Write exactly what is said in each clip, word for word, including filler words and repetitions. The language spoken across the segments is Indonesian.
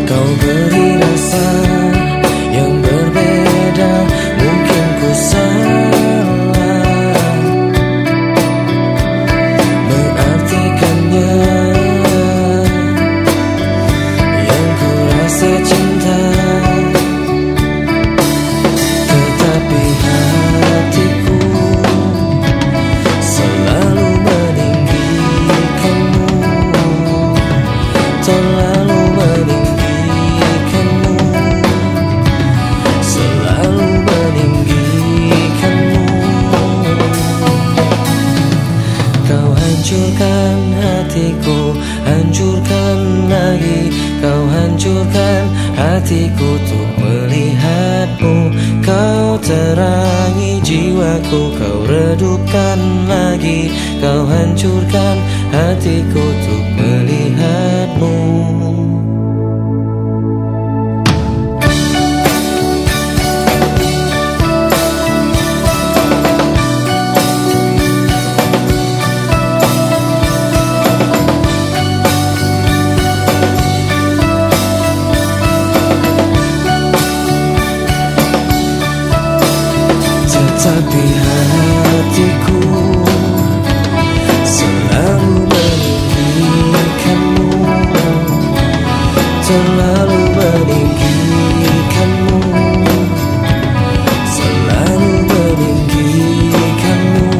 Kau beri rasa yang berbeda, mungkin ku salah mengartikannya. Yang ku rasa cinta, tetapi hatiku selalu meninggikanmu, terlalu meninggikanmu, selalu meninggikanmu. Kau hancurkan hatiku, hancurkan lagi. Kau hancurkan hatiku untuk melihatmu. Kau terangi jiwaku, kau redupkan lagi. Kau hancurkan hatiku untuk melihatmu. Tapi hatiku selalu meninggikanmu, terlalu meninggikanmu, selalu meninggikanmu.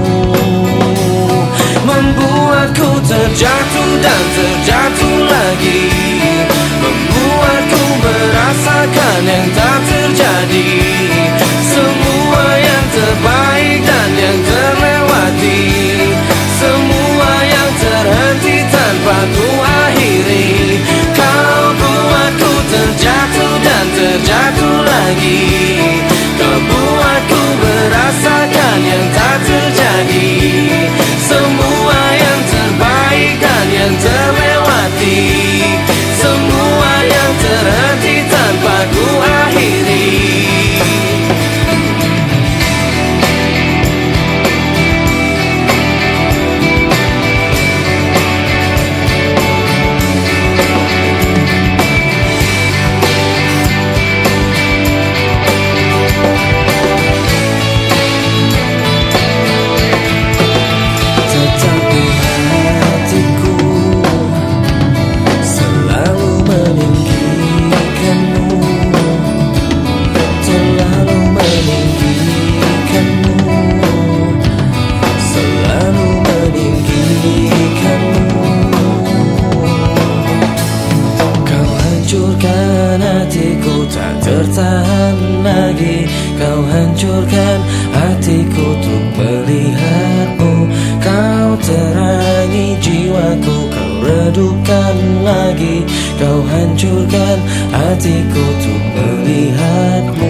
Membuatku terjatuh dan terjatuh lagi, membuatku merasakan yang tak terjadi. Semua yang terbaik dan yang terlewati, semua yang terhenti tanpa ku akhiri. Kau buatku terjatuh dan terjatuh lagi. Kau buatku merasakan yang tak terjadi. Semua yang terbaik dan yang terlewati, semua yang terhenti tanpa ku akhiri. Hatiku tak tertahan lagi. Kau hancurkan hatiku untuk melihatmu. Kau terangi jiwaku, kau redupkan lagi. Kau hancurkan hatiku untuk melihatmu.